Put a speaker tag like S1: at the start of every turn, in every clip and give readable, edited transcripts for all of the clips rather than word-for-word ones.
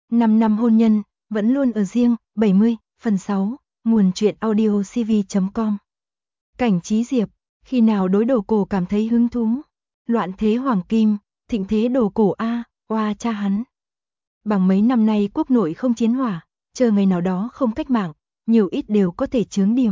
S1: 5 năm hôn nhân, vẫn luôn ở riêng, 70, phần 6, nguồn truyện audio cv.com. Cảnh Trí Diệp, khi nào đối đồ cổ cảm thấy hứng thú? Loạn thế hoàng kim, thịnh thế đồ cổ a, oa cha hắn. Bằng mấy năm nay quốc nội không chiến hỏa, chờ ngày nào đó không cách mạng, nhiều ít đều có thể chướng điểm.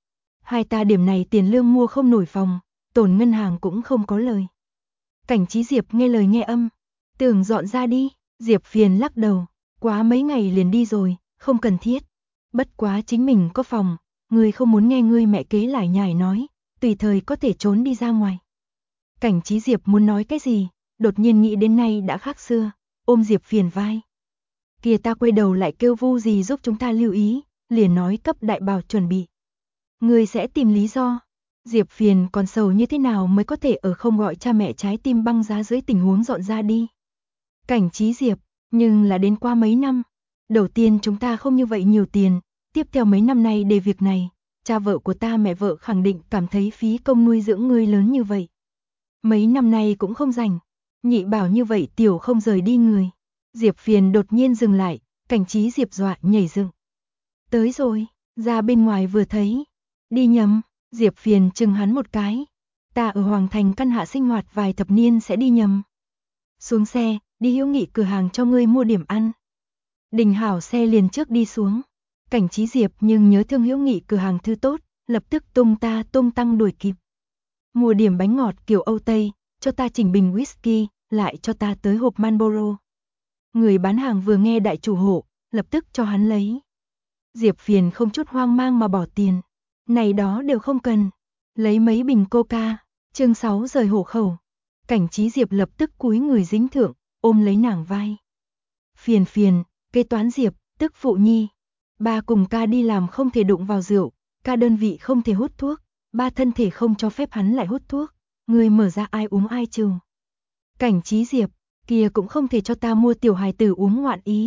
S1: Hai ta điểm này tiền lương mua không nổi phòng, tổn ngân hàng cũng không có lời. Cảnh Trí Diệp nghe lời nghe âm, tưởng dọn ra đi, Diệp phiền lắc đầu, quá mấy ngày liền đi rồi, không cần thiết. Bất quá chính mình có phòng, ngươi không muốn nghe ngươi mẹ kế lải nhải nói, tùy thời có thể trốn đi ra ngoài. Cảnh Trí Diệp muốn nói cái gì, đột nhiên nghĩ đến nay đã khác xưa, ôm Diệp phiền vai. Kìa ta quay đầu lại kêu Vu gì giúp chúng ta lưu ý, liền nói cấp đại bảo chuẩn bị. Ngươi sẽ tìm lý do. Diệp phiền còn sầu như thế nào mới có thể ở không gọi cha mẹ trái tim băng giá dưới tình huống dọn ra đi. Cảnh Trí Diệp, nhưng là đến qua mấy năm. Đầu tiên chúng ta không như vậy nhiều tiền, tiếp theo mấy năm nay để việc này, cha vợ của ta mẹ vợ khẳng định cảm thấy phí công nuôi dưỡng ngươi lớn như vậy. Mấy năm nay cũng không rảnh, nhị bảo như vậy tiểu không rời đi người. Diệp phiền đột nhiên dừng lại, Cảnh Trí Diệp dọa nhảy dựng. Tới rồi, ra bên ngoài vừa thấy, đi nhầm, Diệp phiền chừng hắn một cái. Ta ở Hoàng Thành căn hạ sinh hoạt vài thập niên sẽ đi nhầm. Xuống xe, đi Hữu Nghị cửa hàng cho ngươi mua điểm ăn. Đình Hảo xe liền trước đi xuống. Cảnh Trí Diệp nhưng nhớ thương Hữu Nghị cửa hàng thư tốt, lập tức tung tăng đuổi kịp. Mua điểm bánh ngọt kiểu Âu Tây, cho ta chỉnh bình whisky, lại cho ta tới hộp Marlboro. Người bán hàng vừa nghe đại chủ hộ, lập tức cho hắn lấy. Diệp phiền không chút hoang mang mà bỏ tiền. Này đó đều không cần. Lấy mấy bình coca, chương 6 rời hộ khẩu. Cảnh Trí Diệp lập tức cúi người dính thượng, ôm lấy nàng vai. Phiền phiền, kế toán Diệp, tức phụ nhi. Ba cùng ca đi làm không thể đụng vào rượu, ca đơn vị không thể hút thuốc, ba thân thể không cho phép hắn lại hút thuốc, người mở ra ai uống ai trừ. Cảnh Trí Diệp, kia cũng không thể cho ta mua tiểu hài tử uống ngoạn ý.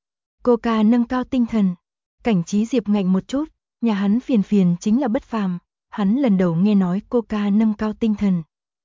S1: Coca nâng cao tinh thần. Cảnh Trí Diệp ngạnh một chút, nhà hắn phiền phiền chính là bất phàm, hắn lần đầu nghe nói Coca nâng cao tinh thần.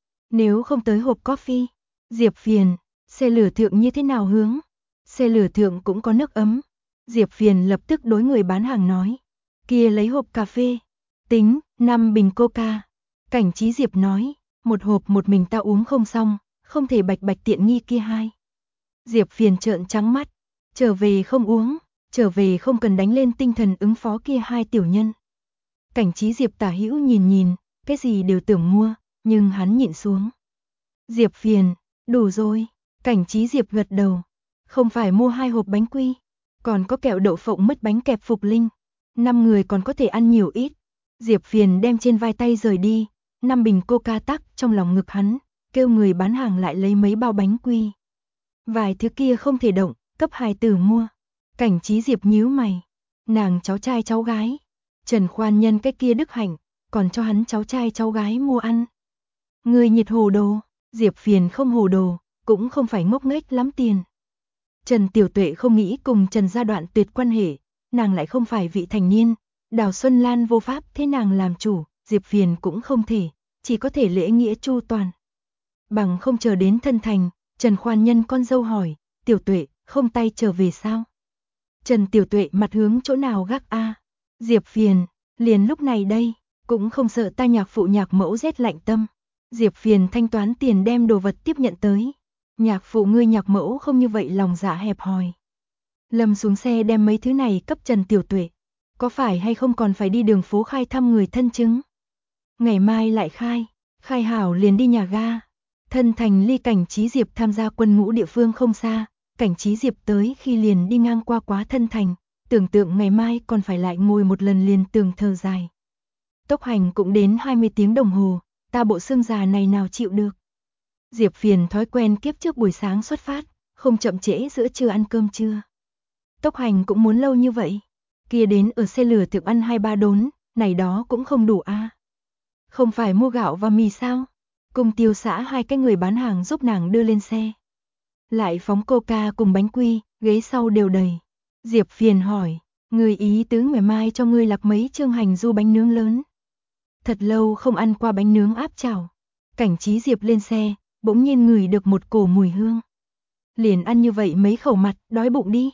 S1: Nếu không tới hộp coffee, Diệp phiền, xe lửa thượng như thế nào hướng? Xe lửa thượng cũng có nước ấm. Diệp phiền lập tức đối người bán hàng nói. Kia lấy hộp cà phê. Tính, 5 bình coca. Cảnh Trí Diệp nói, một hộp một mình ta uống không xong, không thể bạch bạch tiện nghi kia hai. Diệp phiền trợn trắng mắt, trở về không uống, trở về không cần đánh lên tinh thần ứng phó kia hai tiểu nhân. Cảnh Trí Diệp tả hữu nhìn, cái gì đều tưởng mua, nhưng hắn nhịn xuống. Diệp phiền, đủ rồi. Cảnh Trí Diệp gật đầu. Không phải mua 2 hộp bánh quy, còn có kẹo đậu phộng mứt bánh kẹp Phục Linh. 5 người còn có thể ăn nhiều ít. Diệp phiền đem trên vai tay rời đi, 5 bình coca tắc trong lòng ngực hắn, kêu người bán hàng lại lấy mấy bao bánh quy. Vài thứ kia không thể động, cấp hài tử mua. Cảnh Trí Diệp nhíu mày. Nàng cháu trai cháu gái. Trần Khoan Nhân cái kia đức hạnh, còn cho hắn cháu trai cháu gái mua ăn. Người nhiệt hồ đồ, Diệp phiền không hồ đồ, cũng không phải ngốc nghếch lắm tiền. Trần Tiểu Tuệ không nghĩ cùng Trần gia đoạn tuyệt quan hệ, nàng lại không phải vị thành niên, Đào Xuân Lan vô pháp thế nàng làm chủ, Diệp phiền cũng không thể, chỉ có thể lễ nghĩa chu toàn. Bằng không chờ đến thân thành, Trần Khoan Nhân con dâu hỏi, Tiểu Tuệ, không tay trở về sao? Trần Tiểu Tuệ mặt hướng chỗ nào gác a? Diệp phiền, liền lúc này đây, cũng không sợ ta nhạc phụ nhạc mẫu rét lạnh tâm. Diệp phiền thanh toán tiền đem đồ vật tiếp nhận tới. Nhạc phụ ngươi nhạc mẫu không như vậy lòng dạ hẹp hòi. Lâm xuống xe đem mấy thứ này cấp Trần Tiểu Tuệ. Có phải hay không còn phải đi đường phố khai thăm người thân chứng? Ngày mai lại khai hảo liền đi nhà ga. Thân thành ly Cảnh Trí Diệp tham gia quân ngũ địa phương không xa. Cảnh Trí Diệp tới khi liền đi ngang qua quá thân thành. Tưởng tượng ngày mai còn phải lại ngồi một lần liền tường thờ dài. Tốc hành cũng đến 20 tiếng đồng hồ, ta bộ xương già này nào chịu được. Diệp phiền thói quen kiếp trước buổi sáng xuất phát, không chậm trễ giữa trưa ăn cơm trưa. Tốc hành cũng muốn lâu như vậy, kia đến ở xe lửa thượng ăn 2-3 đốn, này đó cũng không đủ a. Không phải mua gạo và mì sao? Cùng Tiêu xã 2 cái người bán hàng giúp nàng đưa lên xe. Lại phóng coca cùng bánh quy, ghế sau đều đầy. Diệp phiền hỏi, người ý tứ ngày mai cho ngươi lạc mấy chương hành du bánh nướng lớn. Thật lâu không ăn qua bánh nướng áp chảo. Cảnh Trí Diệp lên xe, bỗng nhiên ngửi được một cổ mùi hương. Liền ăn như vậy mấy khẩu mặt, đói bụng đi.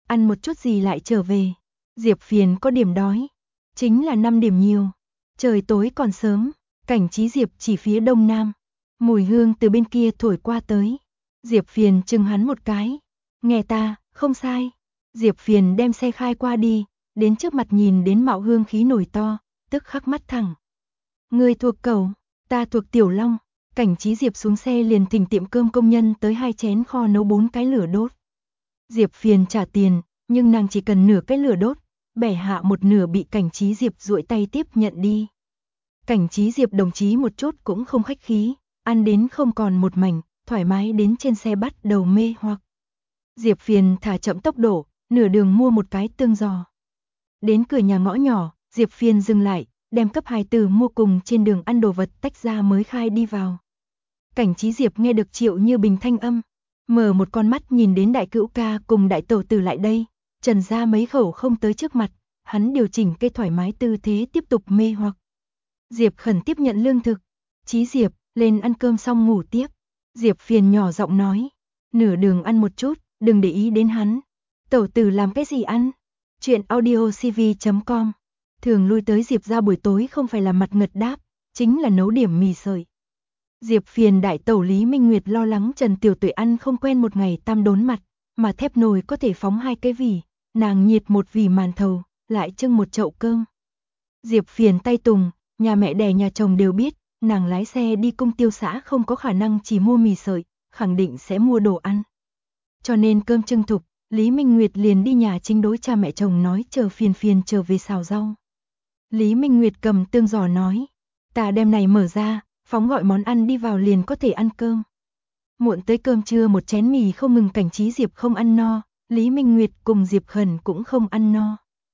S1: ăn một chút gì lại trở về. Diệp Phiền có điểm đói, chính là 5 điểm nhiều. Trời tối còn sớm, Cảnh Trí Diệp chỉ phía đông nam. Mùi hương từ bên kia thổi qua tới. Diệp Phiền chừng hắn một cái. Nghe ta, không sai. Diệp Phiền đem xe khai qua đi, đến trước mặt nhìn đến mạo hương khí nổi to, tức khắc mắt thẳng. Ngươi thuộc Cẩu, ta thuộc Tiểu Long. Cảnh Trí Diệp xuống xe liền thỉnh tiệm cơm công nhân tới 2 chén kho nấu 4 cái lửa đốt. Diệp Phiền trả tiền, nhưng nàng chỉ cần nửa cái lửa đốt, bẻ hạ một nửa bị Cảnh Trí Diệp duỗi tay tiếp nhận đi. Cảnh Trí Diệp đồng chí một chút cũng không khách khí, ăn đến không còn một mảnh, thoải mái đến trên xe bắt đầu mê hoặc. Diệp Phiền thả chậm tốc độ, nửa đường mua một cái tương giò. Đến cửa nhà ngõ nhỏ, Diệp Phiền dừng lại, đem cấp hài tử mua cùng trên đường ăn đồ vật tách ra mới khai đi vào. Cảnh Trí Diệp nghe được Triệu Như Bình thanh âm, mở một con mắt nhìn đến đại cữu ca cùng đại tẩu tử lại đây, Trần ra mấy khẩu không tới trước mặt, hắn điều chỉnh cây thoải mái tư thế tiếp tục mê hoặc. Diệp khẩn tiếp nhận lương thực, Trí Diệp, lên ăn cơm xong ngủ tiếp. Diệp Phiền nhỏ giọng nói, nửa đường ăn một chút, đừng để ý đến hắn. Tẩu tử làm cái gì ăn? Chuyện audiocv.com. Thường lui tới Diệp ra buổi tối không phải là mặt ngật đáp, chính là nấu điểm mì sợi. Diệp Phiền đại tẩu Lý Minh Nguyệt lo lắng Trần Tiểu Tuệ ăn không quen một ngày tam đốn mặt, mà thép nồi có thể phóng 2 cái vỉ, nàng nhiệt một vỉ màn thầu, lại trưng một chậu cơm. Diệp Phiền tay tùng, nhà mẹ đẻ nhà chồng đều biết, nàng lái xe đi công tiêu xã không có khả năng chỉ mua mì sợi, khẳng định sẽ mua đồ ăn. Cho nên cơm trưng thục, Lý Minh Nguyệt liền đi nhà chính đối cha mẹ chồng nói chờ Phiền trở về xào rau. Lý Minh Nguyệt cầm tương giò nói, ta đem này mở ra, phóng gọi món ăn đi vào liền có thể ăn cơm. Muộn tới cơm trưa một chén mì không ngừng Cảnh Trí Diệp không ăn no, Lý Minh Nguyệt cùng Diệp Khẩn cũng không ăn no.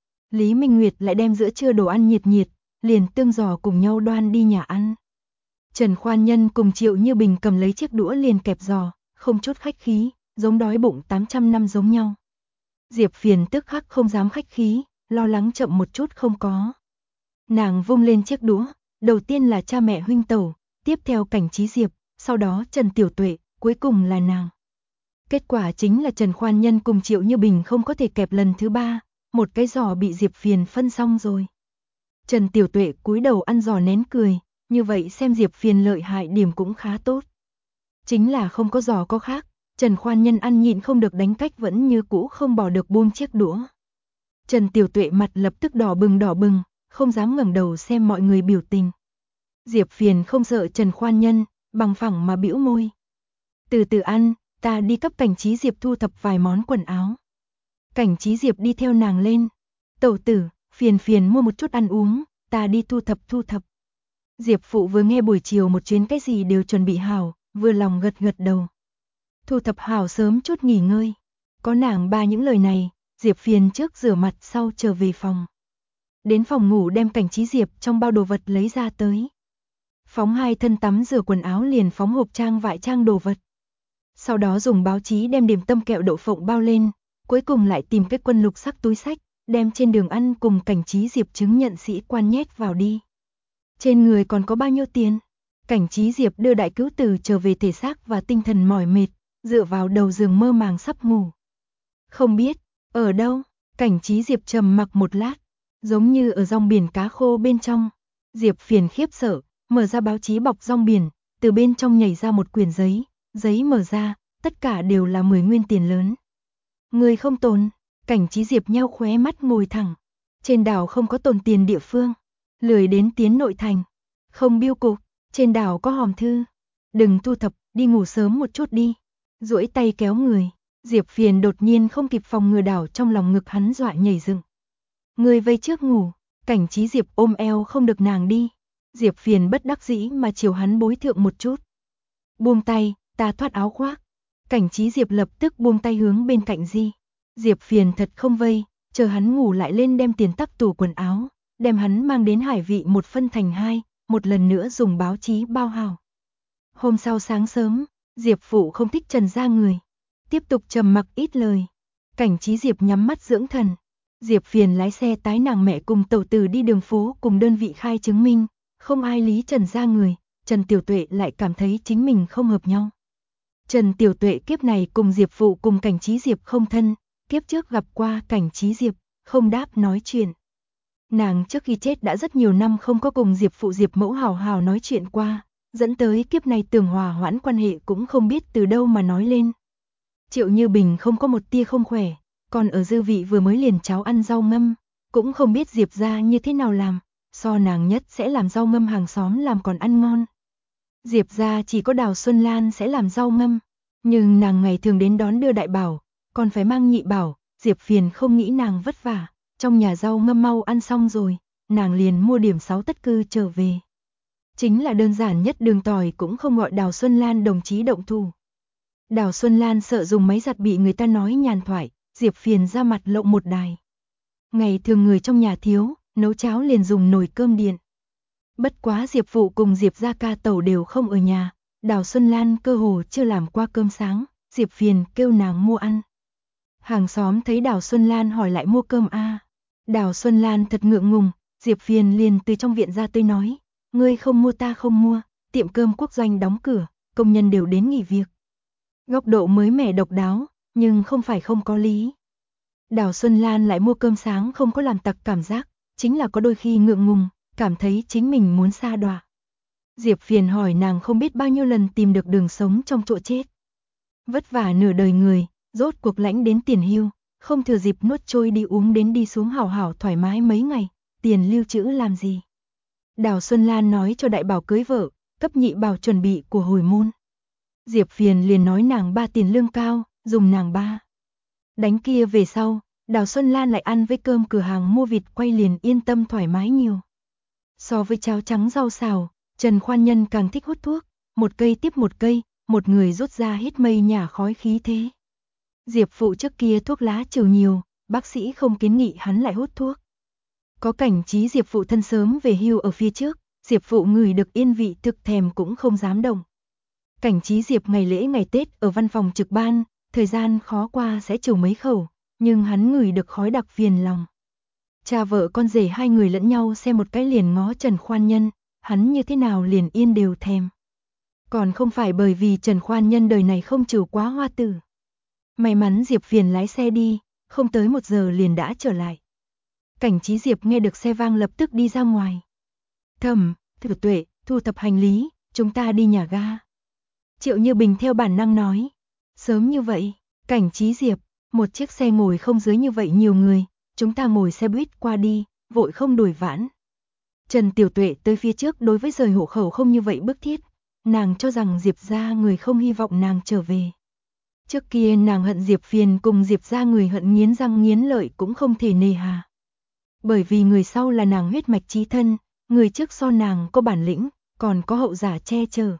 S1: Lý Minh Nguyệt lại đem giữa trưa đồ ăn nhiệt nhiệt, liền tương giò cùng nhau đoan đi nhà ăn. Trần Khoan Nhân cùng Triệu Như Bình cầm lấy chiếc đũa liền kẹp giò, không chút khách khí, giống đói bụng 800 năm giống nhau. Diệp Phiền tức khắc không dám khách khí, lo lắng chậm một chút không có. Nàng vung lên chiếc đũa, đầu tiên là cha mẹ huynh tẩu, tiếp theo Cảnh Trí Diệp, sau đó Trần Tiểu Tuệ, cuối cùng là nàng. Kết quả chính là Trần Khoan Nhân cùng Triệu Như Bình không có thể kẹp lần thứ 3, một cái giò bị Diệp Phiền phân xong rồi. Trần Tiểu Tuệ cúi đầu ăn giò nén cười, như vậy xem Diệp Phiền lợi hại điểm cũng khá tốt. Chính là không có giò có khác, Trần Khoan Nhân ăn nhịn không được đánh cách vẫn như cũ không bỏ được buông chiếc đũa. Trần Tiểu Tuệ mặt lập tức đỏ bừng, không dám ngẩng đầu xem mọi người biểu tình. Diệp Phiền không sợ Trần Khoan Nhân, bằng phẳng mà bĩu môi. Từ từ ăn, ta đi cấp Cảnh Trí Diệp thu thập vài món quần áo. Cảnh Trí Diệp đi theo nàng lên. Tẩu tử, Phiền mua một chút ăn uống, ta đi thu thập. Diệp phụ vừa nghe buổi chiều một chuyến cái gì đều chuẩn bị hảo, vừa lòng gật đầu. Thu thập hảo sớm chút nghỉ ngơi. Có nàng ba những lời này, Diệp Phiền trước rửa mặt sau trở về phòng. Đến phòng ngủ đem Cảnh Trí Diệp trong bao đồ vật lấy ra tới. Phóng 2 thân tắm rửa quần áo liền phóng hộp trang vải trang đồ vật. Sau đó dùng báo chí đem điểm tâm kẹo đậu phộng bao lên, cuối cùng lại tìm cái quân lục sắc túi sách, đem trên đường ăn cùng Cảnh Trí Diệp chứng nhận sĩ quan nhét vào đi. Trên người còn có bao nhiêu tiền? Cảnh Trí Diệp đưa đại cứu tử trở về thể xác và tinh thần mỏi mệt, dựa vào đầu giường mơ màng sắp ngủ. Không biết, ở đâu? Cảnh Trí Diệp trầm mặc một lát, giống như ở rong biển cá khô bên trong. Diệp Phiền khiếp sợ, mở ra báo chí bọc rong biển, từ bên trong nhảy ra một quyển giấy, giấy mở ra, tất cả đều là 10 nguyên tiền lớn. Người không tồn, Cảnh Trí Diệp nheo khóe mắt ngồi thẳng. Trên đảo không có tồn tiền địa phương, lười đến tiến nội thành, không biêu cục, trên đảo có hòm thư. Đừng thu thập, đi ngủ sớm một chút đi. Duỗi tay kéo người, Diệp Phiền đột nhiên không kịp phòng ngừa đảo trong lòng ngực hắn dọa nhảy dựng. Người vây trước ngủ, Cảnh Trí Diệp ôm eo không được nàng đi. Diệp Phiền bất đắc dĩ mà chiều hắn bối thượng một chút. Buông tay, ta thoát áo khoác. Cảnh Trí Diệp lập tức buông tay hướng bên cạnh Di. Diệp Phiền thật không vây, chờ hắn ngủ lại lên đem tiền tắc tủ quần áo, đem hắn mang đến Hải Vị một phân thành 2, một lần nữa dùng báo chí bao hào. Hôm sau sáng sớm, Diệp phụ không thích Trần ra người, tiếp tục trầm mặc ít lời. Cảnh Trí Diệp nhắm mắt dưỡng thần. Diệp Phiền lái xe tái nàng mẹ cùng tẩu tử đi đường phố cùng đơn vị khai chứng minh, không ai lý Trần ra người, Trần Tiểu Tuệ lại cảm thấy chính mình không hợp nhau. Trần Tiểu Tuệ kiếp này cùng Diệp phụ cùng Cảnh Trí Diệp không thân, kiếp trước gặp qua Cảnh Trí Diệp, không đáp nói chuyện. Nàng trước khi chết đã rất nhiều năm không có cùng Diệp phụ Diệp mẫu hào hào nói chuyện qua, dẫn tới kiếp này tưởng hòa hoãn quan hệ cũng không biết từ đâu mà nói lên. Triệu Như Bình không có một tia không khỏe, còn ở dư vị vừa mới liền cháo ăn rau ngâm, cũng không biết Diệp gia như thế nào làm, so nàng nhất sẽ làm rau ngâm hàng xóm làm còn ăn ngon. Diệp gia chỉ có Đào Xuân Lan sẽ làm rau ngâm, nhưng nàng ngày thường đến đón đưa đại bảo, còn phải mang nhị bảo, Diệp phiền không nghĩ nàng vất vả, trong nhà rau ngâm mau ăn xong rồi, nàng liền mua điểm 6 tất cư trở về. Chính là đơn giản nhất đường tỏi cũng không gọi Đào Xuân Lan đồng chí động thủ. Đào Xuân Lan sợ dùng máy giặt bị người ta nói nhàn thoại, Diệp phiền ra mặt lộng một đài. Ngày thường người trong nhà thiếu, nấu cháo liền dùng nồi cơm điện. Bất quá Diệp phụ cùng Diệp gia ca tẩu đều không ở nhà, Đào Xuân Lan cơ hồ chưa làm qua cơm sáng, Diệp phiền kêu nàng mua ăn. Hàng xóm thấy Đào Xuân Lan hỏi lại mua cơm a. Đào Xuân Lan thật ngượng ngùng, Diệp phiền liền từ trong viện ra tới nói, ngươi không mua ta không mua, tiệm cơm quốc doanh đóng cửa, công nhân đều đến nghỉ việc. Góc độ mới mẻ độc đáo, nhưng không phải không có lý. Đào Xuân Lan lại mua cơm sáng không có làm tặc cảm giác, chính là có đôi khi ngượng ngùng, cảm thấy chính mình muốn sa đọa. Diệp phiền hỏi nàng không biết bao nhiêu lần tìm được đường sống trong chỗ chết. Vất vả nửa đời người, rốt cuộc lãnh đến tiền hưu, không thừa dịp nuốt trôi đi uống đến đi xuống hảo hảo thoải mái mấy ngày, tiền lưu trữ làm gì. Đào Xuân Lan nói cho đại bảo cưới vợ, cấp nhị bảo chuẩn bị của hồi môn. Diệp phiền liền nói nàng ba tiền lương cao, dùng nàng ba. Đánh kia về sau, Đào Xuân Lan lại ăn với cơm cửa hàng mua vịt quay liền yên tâm thoải mái nhiều. So với cháo trắng rau xào, Trần Khoan Nhân càng thích hút thuốc, một cây tiếp một cây, một người rút ra hít mây nhả khói khí thế. Diệp phụ trước kia thuốc lá trừ nhiều, bác sĩ không kiến nghị hắn lại hút thuốc. Có Cảnh Trí Diệp phụ thân sớm về hưu ở phía trước, Diệp phụ ngửi được yên vị thực thèm cũng không dám động. Cảnh Trí Diệp ngày lễ ngày Tết ở văn phòng trực ban, thời gian khó qua sẽ trừ mấy khẩu, nhưng hắn ngửi được khói đặc phiền lòng. Cha vợ con rể hai người lẫn nhau xem một cái liền ngó Trần Khoan Nhân, hắn như thế nào liền yên đều thèm. Còn không phải bởi vì Trần Khoan Nhân đời này không trừ quá hoa tử. May mắn Diệp phiền lái xe đi, không tới 1 giờ liền đã trở lại. Cảnh Trí Diệp nghe được xe vang lập tức đi ra ngoài. Thẩm, Tiểu Tuệ, thu thập hành lý, chúng ta đi nhà ga. Triệu Như Bình theo bản năng nói. Sớm như vậy, Cảnh Trí Diệp, một chiếc xe ngồi không dưới như vậy nhiều người, chúng ta ngồi xe buýt qua đi, vội không đuổi vãn. Trần Tiểu Tuệ tới phía trước đối với rời hộ khẩu không như vậy bức thiết, nàng cho rằng Diệp gia người không hy vọng nàng trở về. Trước kia nàng hận Diệp phiền cùng Diệp gia người hận nghiến răng nghiến lợi cũng không thể nề hà. Bởi vì người sau là nàng huyết mạch chí thân, người trước so nàng có bản lĩnh, còn có hậu giả che chở.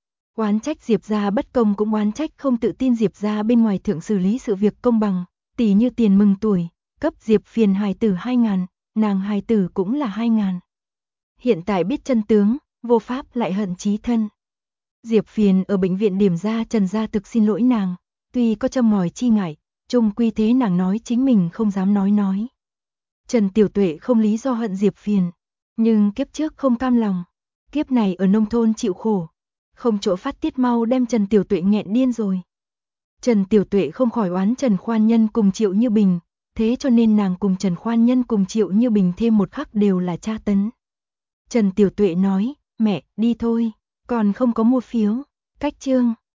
S1: Oán trách Diệp gia bất công cũng oán trách không tự tin Diệp gia bên ngoài thượng xử lý sự việc công bằng, tỉ như tiền mừng tuổi, cấp Diệp phiền hài tử 2.000, nàng hài tử cũng là 2.000. Hiện tại biết chân tướng, vô pháp lại hận chí thân. Diệp phiền ở bệnh viện điểm ra Trần gia thực xin lỗi nàng, tuy có châm ngòi chi ngại, chung quy thế nàng nói chính mình không dám nói. Trần Tiểu Tuệ không lý do hận Diệp phiền, nhưng kiếp trước không cam lòng, kiếp này ở nông thôn chịu khổ, không chỗ phát tiết mau đem Trần Tiểu Tuệ nghẹn điên rồi. Trần Tiểu Tuệ không khỏi oán Trần Khoan Nhân cùng Triệu Như Bình, thế cho nên nàng cùng Trần Khoan Nhân cùng Triệu Như Bình thêm một khắc đều là tra tấn. Trần Tiểu Tuệ nói, mẹ, đi thôi, còn không có mua phiếu, cách chương.